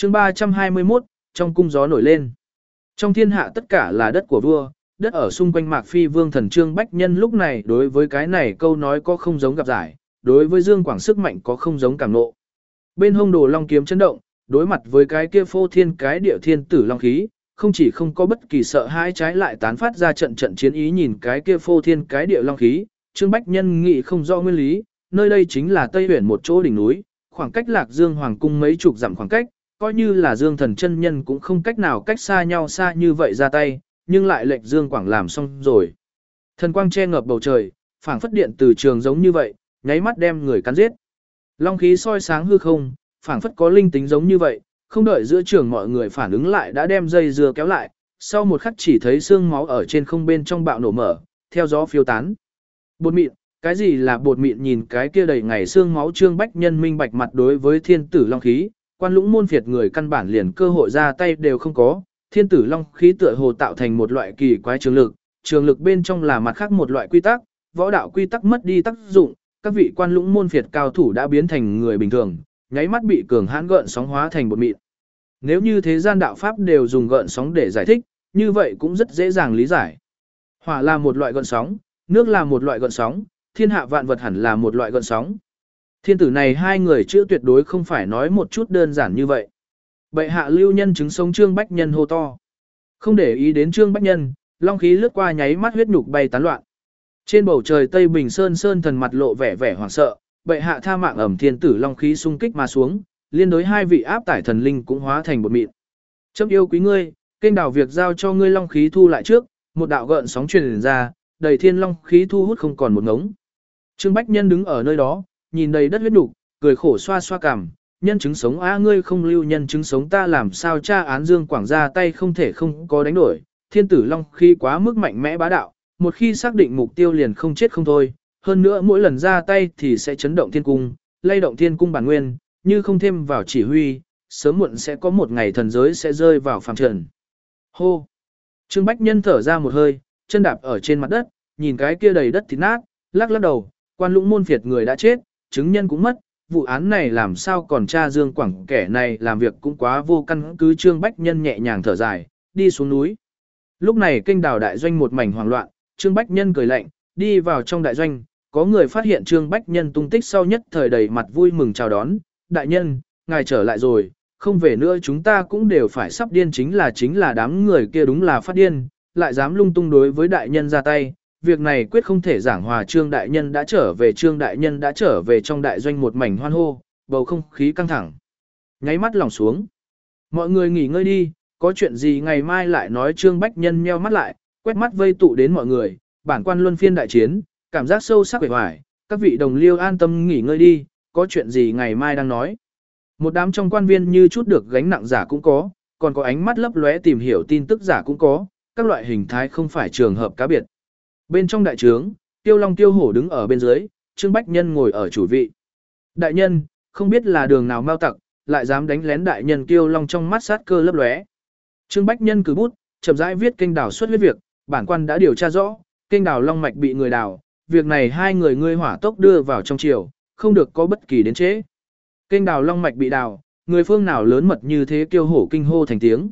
chương 321, trong cung gió nổi lên. Trong thiên hạ tất cả là đất của vua, đất ở xung quanh Mạc Phi Vương thần Trương Bách Nhân lúc này đối với cái này câu nói có không giống gặp giải, đối với Dương Quảng sức mạnh có không giống cảm nộ. Bên hông Đồ Long kiếm chấn động, đối mặt với cái kia phô thiên cái địa thiên tử long khí, không chỉ không có bất kỳ sợ hãi, trái lại tán phát ra trận trận chiến ý. Nhìn cái kia phô thiên cái địa long khí, Trương Bách Nhân nghĩ không rõ nguyên lý, nơi đây chính là Tây Huyền một chỗ đỉnh núi, khoảng cách Lạc Dương Hoàng cung mấy chục dặm khoảng cách, coi như là Dương thần chân nhân cũng không cách nào cách xa nhau xa như vậy ra tay, nhưng lại lệnh Dương Quảng làm xong rồi. Thần quang che ngập bầu trời, phảng phất điện từ trường giống như vậy, nháy mắt đem người cắn giết. Long khí soi sáng hư không, phảng phất có linh tính giống như vậy, không đợi giữa trường mọi người phản ứng lại đã đem dây dưa kéo lại, sau một khắc chỉ thấy xương máu ở trên không bên trong bạo nổ mở, theo gió phiêu tán. Bột mịn, cái gì là bột mịn? Nhìn cái kia đầy ngày xương máu, Trương Bách Nhân minh bạch mặt đối với thiên tử long khí, Quan Lũng môn phiệt người căn bản liền cơ hội ra tay đều không có. Thiên tử long khí tựa hồ tạo thành một loại kỳ quái trường lực bên trong là mặt khác một loại quy tắc, võ đạo quy tắc mất đi tác dụng, các vị Quan Lũng môn phiệt cao thủ đã biến thành người bình thường, nháy mắt bị cường hãn gợn sóng hóa thành bột mịn. Nếu như thế gian đạo pháp đều dùng gợn sóng để giải thích, như vậy cũng rất dễ dàng lý giải. Hỏa là một loại gợn sóng, nước là một loại gợn sóng, thiên hạ vạn vật hẳn là một loại gợn sóng. Thiên tử này hai người chữ tuyệt đối không phải nói một chút đơn giản như vậy. Bệ hạ lưu nhân chứng sống Trương Bách Nhân hô to. Không để ý đến Trương Bách Nhân, long khí lướt qua nháy mắt huyết nhục bay tán loạn. Trên bầu trời Tây Bình Sơn thần mặt lộ vẻ hoảng sợ, bệ hạ tha mạng, ẩm thiên tử long khí xung kích mà xuống, liên đối hai vị áp tải thần linh cũng hóa thành bột mịn. Chấm yêu quý ngươi, kênh đảo việc giao cho ngươi long khí thu lại trước, một đạo gợn sóng truyền ra, đầy thiên long khí thu hút không còn một ngống. Trương Bách Nhân đứng ở nơi đó, nhìn đầy đất huyết nhục, cười khổ xoa xoa cằm, nhân chứng sống ngươi không lưu nhân chứng sống, ta làm sao tra án Dương Quảng ra tay không thể không có đánh đổi, thiên tử long khí quá mức mạnh mẽ bá đạo, một khi xác định mục tiêu liền không chết không thôi, hơn nữa mỗi lần ra tay thì sẽ chấn động thiên cung, lay động thiên cung bản nguyên, như không thêm vào chỉ huy, sớm muộn sẽ có một ngày thần giới sẽ rơi vào phàm trần. Hô! Trương Bách Nhân thở ra một hơi, chân đạp ở trên mặt đất, nhìn cái kia đầy đất thịt nát, lắc lắc đầu, Quan Lũng môn phiệt người đã chết, chứng nhân cũng mất, vụ án này làm sao còn tra Dương Quảng, kẻ này làm việc cũng quá vô căn cứ. Trương Bách Nhân nhẹ nhàng thở dài, đi xuống núi. Lúc này kênh đào đại doanh một mảnh hoảng loạn, Trương Bách Nhân cười lạnh, đi vào trong đại doanh, có người phát hiện Trương Bách Nhân tung tích sau nhất thời đầy mặt vui mừng chào đón, đại nhân, ngài trở lại rồi, không về nữa chúng ta cũng đều phải sắp điên. Chính là đám người kia đúng là phát điên, lại dám lung tung đối với đại nhân ra tay, việc này quyết không thể giảng hòa. Trương đại nhân đã trở về, Trương đại nhân đã trở về. Trong đại doanh một mảnh hoan hô, bầu không khí căng thẳng, nháy mắt lỏng xuống. Mọi người nghỉ ngơi đi, có chuyện gì ngày mai lại nói. Trương Bách Nhân nheo mắt lại, quét mắt vây tụ đến mọi người, bản quan luân phiên đại chiến, cảm giác sâu sắc uể oải, các vị đồng liêu an tâm nghỉ ngơi đi, có chuyện gì ngày mai đang nói. Một đám trong quan viên như chút được gánh nặng giả cũng có, còn có ánh mắt lấp lóe tìm hiểu tin tức giả cũng có, các loại hình thái không phải trường hợp cá biệt. Bên trong đại trướng, Tiêu Long Tiêu Hổ đứng ở bên dưới, Trương Bách Nhân ngồi ở chủ vị. Đại nhân, không biết là đường nào mau tặc, lại dám đánh lén đại nhân. Tiêu Long trong mắt sát cơ lấp lóe. Trương Bách Nhân cử bút, chậm rãi viết kênh đào xuất huyết việc, bản quan đã điều tra rõ, kênh đào long mạch bị người đào, việc này hai người ngươi hỏa tốc đưa vào trong triều, không được có bất kỳ đến trễ. Kênh đào long mạch bị đào, người phương nào lớn mật như thế? Kiêu Hổ kinh hô thành tiếng.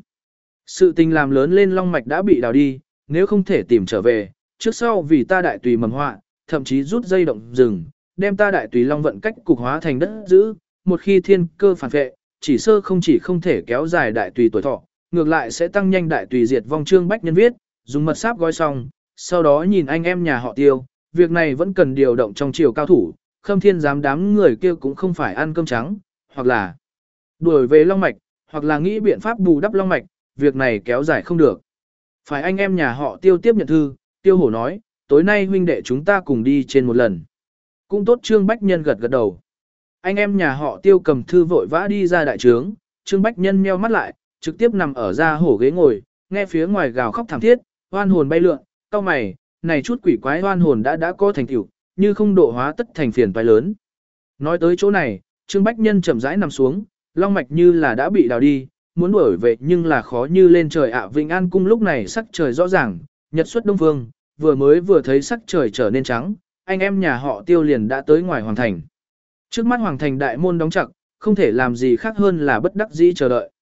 Sự tình làm lớn lên, long mạch đã bị đào đi, nếu không thể tìm trở về, trước sau vì ta đại tùy mầm họa, thậm chí rút dây động rừng, đem ta đại tùy long vận cách cục hóa thành đất giữ, một khi thiên cơ phản vệ, chỉ không thể kéo dài đại tùy tuổi thọ, ngược lại sẽ tăng nhanh đại tùy diệt vong. Trương Bách Nhân viết, dùng mật sáp gói xong, sau đó nhìn anh em nhà họ Tiêu, việc này vẫn cần điều động trong triều cao thủ, Khâm Thiên giám đám người kia cũng không phải ăn cơm trắng, hoặc là đuổi về long mạch, hoặc là nghĩ biện pháp bù đắp long mạch, việc này kéo dài không được. Phải anh em nhà họ Tiêu tiếp nhận thư. Tiêu Hổ nói, tối nay huynh đệ chúng ta cùng đi trên một lần. Cũng tốt. Trương Bách Nhân gật gật đầu. Anh em nhà họ Tiêu cầm thư vội vã đi ra đại trướng, Trương Bách Nhân nheo mắt lại, trực tiếp nằm ở ra hổ ghế ngồi, nghe phía ngoài gào khóc thảm thiết, oan hồn bay lượn, cau mày, này chút quỷ quái oan hồn đã có thành tựu, như không độ hóa tất thành phiền toái lớn. Nói tới chỗ này, Trương Bách Nhân chậm rãi nằm xuống, long mạch như là đã bị đào đi, muốn đuổi về nhưng là khó như lên trời ạ. Vĩnh An cung lúc này sắc trời rõ ràng, nhật xuất đông phương, vừa thấy sắc trời trở nên trắng, anh em nhà họ Tiêu liền đã tới ngoài hoàng thành. Trước mắt hoàng thành đại môn đóng chặt, không thể làm gì khác hơn là bất đắc dĩ chờ đợi.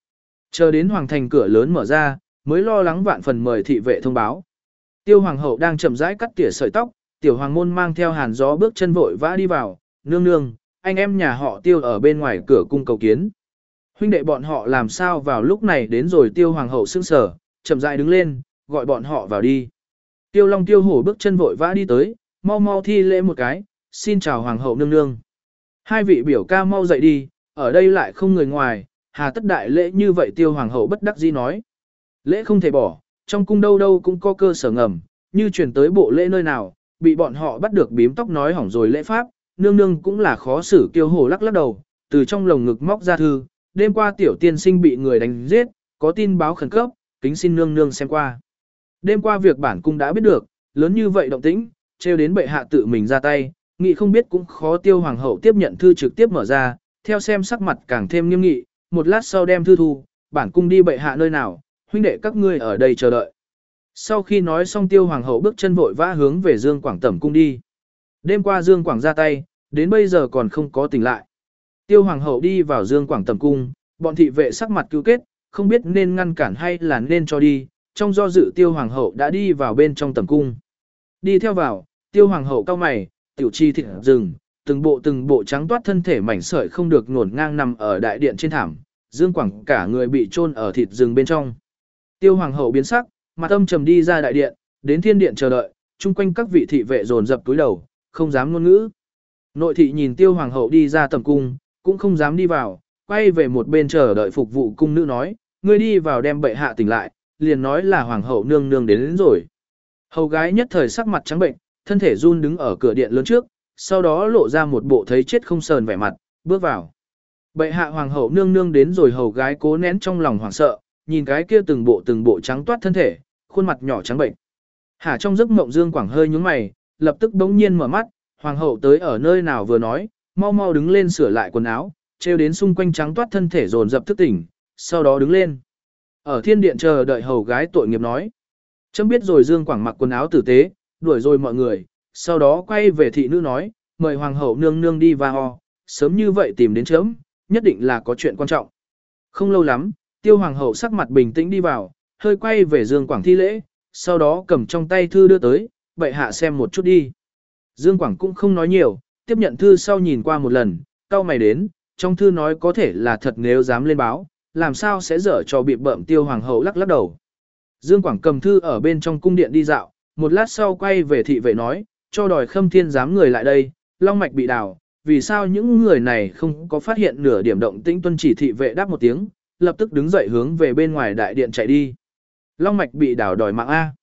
Chờ đến hoàng thành cửa lớn mở ra, mới lo lắng vạn phần mời thị vệ thông báo. Tiêu hoàng hậu đang chậm rãi cắt tỉa sợi tóc, tiểu hoàng môn mang theo hàn gió bước chân vội vã đi vào, nương nương, anh em nhà họ Tiêu ở bên ngoài cửa cung cầu kiến. Huynh đệ bọn họ làm sao vào lúc này đến rồi, Tiêu hoàng hậu sững sờ, chậm rãi đứng lên, gọi bọn họ vào đi. Tiêu Long Tiêu Hổ bước chân vội vã đi tới, mau mau thi lễ một cái, xin chào hoàng hậu nương nương. Hai vị biểu ca mau dậy đi, ở đây lại không người ngoài, hà tất đại lễ như vậy, Tiêu hoàng hậu bất đắc dĩ nói. Lễ không thể bỏ, trong cung đâu đâu cũng có cơ sở ngầm, như chuyển tới bộ lễ nơi nào, bị bọn họ bắt được bím tóc nói hỏng rồi lễ pháp, nương nương cũng là khó xử. Tiêu Hổ lắc lắc đầu, từ trong lồng ngực móc ra thư, đêm qua tiểu tiên sinh bị người đánh giết, có tin báo khẩn cấp, kính xin nương nương xem qua. Đêm qua việc bản cung đã biết được, lớn như vậy động tĩnh, trêu đến bệ hạ tự mình ra tay, nghị không biết cũng khó. Tiêu hoàng hậu tiếp nhận thư trực tiếp mở ra, theo xem sắc mặt càng thêm nghiêm nghị, một lát sau đem thư thu, bản cung đi bệ hạ nơi nào, huynh đệ các ngươi ở đây chờ đợi. Sau khi nói xong, Tiêu hoàng hậu bước chân vội vã hướng về Dương Quảng tẩm cung đi. Đêm qua Dương Quảng ra tay, đến bây giờ còn không có tỉnh lại. Tiêu hoàng hậu đi vào Dương Quảng tẩm cung, bọn thị vệ sắc mặt cứu kết, không biết nên ngăn cản hay là nên cho đi. Trong do dự, Tiêu hoàng hậu đã đi vào bên trong tẩm cung. Đi theo vào, Tiêu hoàng hậu cau mày, tiểu chi thịt rừng, từng bộ trắng toát thân thể mảnh sợi không được ngổn ngang nằm ở đại điện trên thảm. Dương Quảng cả người bị chôn ở thịt rừng bên trong. Tiêu hoàng hậu biến sắc, mặt âm trầm đi ra đại điện, đến thiên điện chờ đợi, chung quanh các vị thị vệ dồn dập túi đầu, không dám ngôn ngữ. Nội thị nhìn Tiêu hoàng hậu đi ra tầm cung, cũng không dám đi vào, quay về một bên chờ đợi phục vụ cung nữ nói, ngươi đi vào đem bệ hạ tỉnh lại, liền nói là hoàng hậu nương nương đến rồi. Hầu gái nhất thời sắc mặt trắng bệnh, thân thể run đứng ở cửa điện lớn trước, sau đó lộ ra một bộ thấy chết không sờn vẻ mặt, bước vào. Bệ hạ hoàng hậu nương nương đến rồi. Hầu gái cố nén trong lòng hoảng sợ, nhìn cái kia từng bộ trắng toát thân thể, khuôn mặt nhỏ trắng bệnh. Hả trong giấc mộng Dương Quảng hơi nhướng mày, lập tức bỗng nhiên mở mắt, hoàng hậu tới ở nơi nào vừa nói, mau mau đứng lên sửa lại quần áo, treo đến xung quanh trắng toát thân thể dồn dập thức tỉnh, sau đó đứng lên. Ở thiên điện chờ đợi hầu gái tội nghiệp nói. Chấm biết rồi. Dương Quảng mặc quần áo tử tế, đuổi rồi mọi người, sau đó quay về thị nữ nói, mời hoàng hậu nương nương đi vào, sớm như vậy tìm đến chấm, nhất định là có chuyện quan trọng. Không lâu lắm, Tiêu hoàng hậu sắc mặt bình tĩnh đi vào, hơi quay về Dương Quảng thi lễ, sau đó cầm trong tay thư đưa tới, bệ hạ xem một chút đi. Dương Quảng cũng không nói nhiều, tiếp nhận thư sau nhìn qua một lần, cau mày đến, trong thư nói có thể là thật, nếu dám lên báo, làm sao sẽ dở trò bị bợm. Tiêu hoàng hậu lắc lắc đầu. Dương Quảng cầm thư ở bên trong cung điện đi dạo, một lát sau quay về thị vệ nói, cho đòi Khâm Thiên giám người lại đây, long mạch bị đào, vì sao những người này không có phát hiện nửa điểm động tĩnh. Tuân chỉ. Thị vệ đáp một tiếng, lập tức đứng dậy hướng về bên ngoài đại điện chạy đi. Long mạch bị đào đòi mạng A.